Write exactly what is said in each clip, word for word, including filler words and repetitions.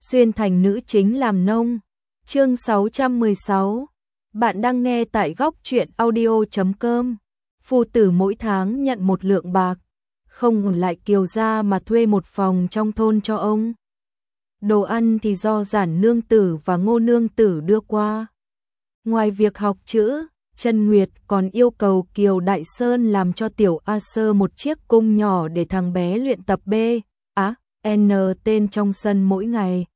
xuyên thành nữ chính làm nông. Chương sáu trăm mười sáu. Bạn đang nghe tại góc truyện audio chấm com. Phu tử mỗi tháng nhận một lượng bạc, không lại Kiều gia mà thuê một phòng trong thôn cho ông. Đồ ăn thì do Giản nương tử và Ngô nương tử đưa qua. Ngoài việc học chữ, Trân Nguyệt còn yêu cầu Kiều Đại Sơn làm cho Tiểu A Sơ một chiếc cung nhỏ để thằng bé luyện tập B, A, N tên trong sân mỗi ngày.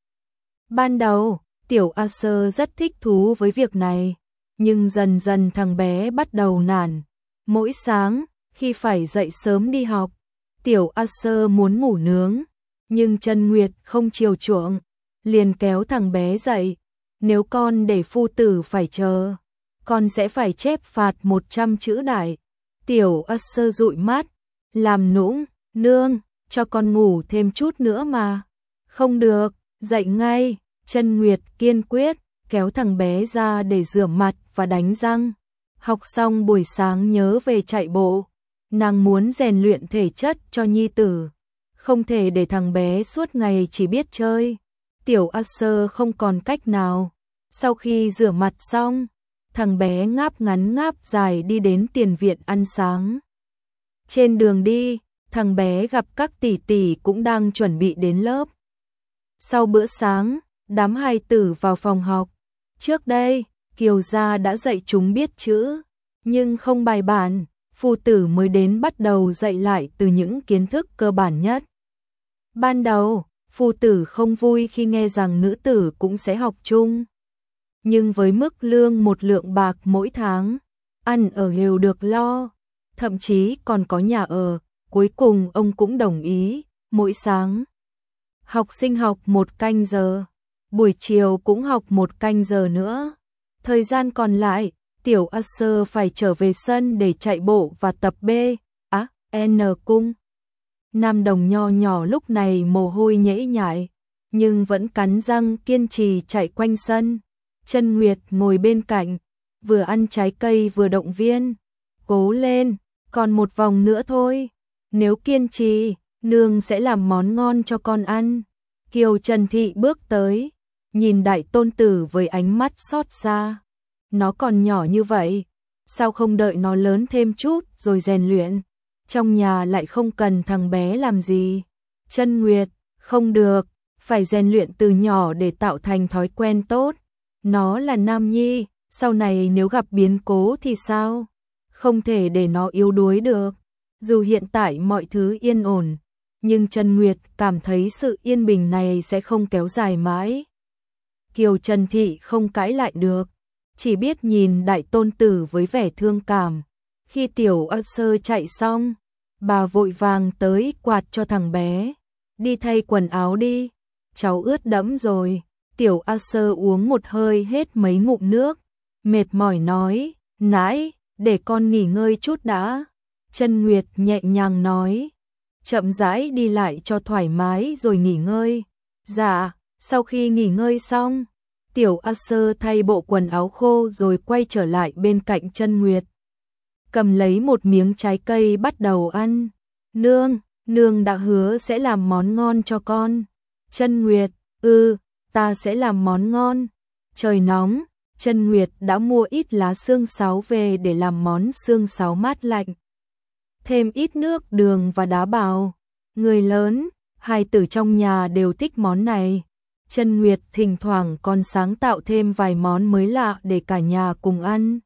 Ban đầu, Tiểu A Sơ rất thích thú với việc này, nhưng dần dần thằng bé bắt đầu nản. Mỗi sáng, khi phải dậy sớm đi học, Tiểu A Sơ muốn ngủ nướng, nhưng Trân Nguyệt không chiều chuộng, liền kéo thằng bé dậy. Nếu con để phu tử phải chờ, con sẽ phải chép phạt một trăm chữ đại. Tiểu A Sơ dụi mắt, làm nũng, nương, cho con ngủ thêm chút nữa mà. Không được, dậy ngay. Trân Nguyệt kiên quyết, kéo thằng bé ra để rửa mặt và đánh răng. Học xong buổi sáng nhớ về chạy bộ. Nàng muốn rèn luyện thể chất cho nhi tử, không thể để thằng bé suốt ngày chỉ biết chơi. Tiểu A Sơ không còn cách nào. Sau khi rửa mặt xong, thằng bé ngáp ngắn ngáp dài đi đến tiền viện ăn sáng. Trên đường đi, thằng bé gặp các tỷ tỷ cũng đang chuẩn bị đến lớp. Sau bữa sáng, đám hài tử vào phòng học. Trước đây, Kiều gia đã dạy chúng biết chữ, nhưng không bài bản, phu tử mới đến bắt đầu dạy lại từ những kiến thức cơ bản nhất. Ban đầu, phu tử không vui khi nghe rằng nữ tử cũng sẽ học chung. Nhưng với mức lương một lượng bạc mỗi tháng, ăn ở đều được lo, thậm chí còn có nhà ở, cuối cùng ông cũng đồng ý. Mỗi sáng, học sinh học một canh giờ, buổi chiều cũng học một canh giờ nữa. Thời gian còn lại, Tiểu A Sơ phải trở về sân để chạy bộ và tập B, A, N cung. Nam đồng nho nhỏ lúc này mồ hôi nhễ nhại, nhưng vẫn cắn răng kiên trì chạy quanh sân. Trân Nguyệt ngồi bên cạnh, vừa ăn trái cây vừa động viên. Cố lên, còn một vòng nữa thôi. Nếu kiên trì, nương sẽ làm món ngon cho con ăn. Kiều Trần Thị bước tới, nhìn đại tôn tử với ánh mắt xót xa. Nó còn nhỏ như vậy, sao không đợi nó lớn thêm chút rồi rèn luyện? Trong nhà lại không cần thằng bé làm gì. Trân Nguyệt, không được, phải rèn luyện từ nhỏ để tạo thành thói quen tốt. Nó là nam nhi, sau này nếu gặp biến cố thì sao? Không thể để nó yếu đuối được. Dù hiện tại mọi thứ yên ổn, nhưng Trân Nguyệt cảm thấy sự yên bình này sẽ không kéo dài mãi. Kiều Trần Thị không cãi lại được, chỉ biết nhìn đại tôn tử với vẻ thương cảm. Khi Tiểu A Sơ chạy xong, bà vội vàng tới quạt cho thằng bé. Đi thay quần áo đi, cháu ướt đẫm rồi. Tiểu A Sơ uống một hơi hết mấy ngụm nước, mệt mỏi nói, nãy, để con nghỉ ngơi chút đã. Trân Nguyệt nhẹ nhàng nói, chậm rãi đi lại cho thoải mái rồi nghỉ ngơi. Dạ. Sau khi nghỉ ngơi xong, Tiểu A Sơ thay bộ quần áo khô rồi quay trở lại bên cạnh Trân Nguyệt. Cầm lấy một miếng trái cây bắt đầu ăn. Nương, nương đã hứa sẽ làm món ngon cho con. Trân Nguyệt, ừ, ta sẽ làm món ngon. Trời nóng, Trân Nguyệt đã mua ít lá xương sáo về để làm món xương sáo mát lạnh. Thêm ít nước đường và đá bào. Người lớn, hài tử trong nhà đều thích món này. Trân Nguyệt thỉnh thoảng còn sáng tạo thêm vài món mới lạ để cả nhà cùng ăn.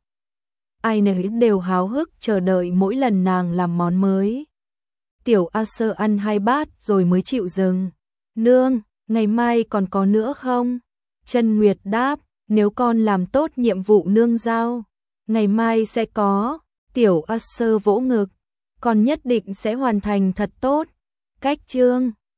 Ai nấy đều háo hức chờ đợi mỗi lần nàng làm món mới. Tiểu A Sơ ăn hai bát rồi mới chịu dừng. Nương, ngày mai còn có nữa không? Trân Nguyệt đáp, nếu con làm tốt nhiệm vụ nương giao, ngày mai sẽ có. Tiểu A Sơ vỗ ngực, con nhất định sẽ hoàn thành thật tốt. Cách chương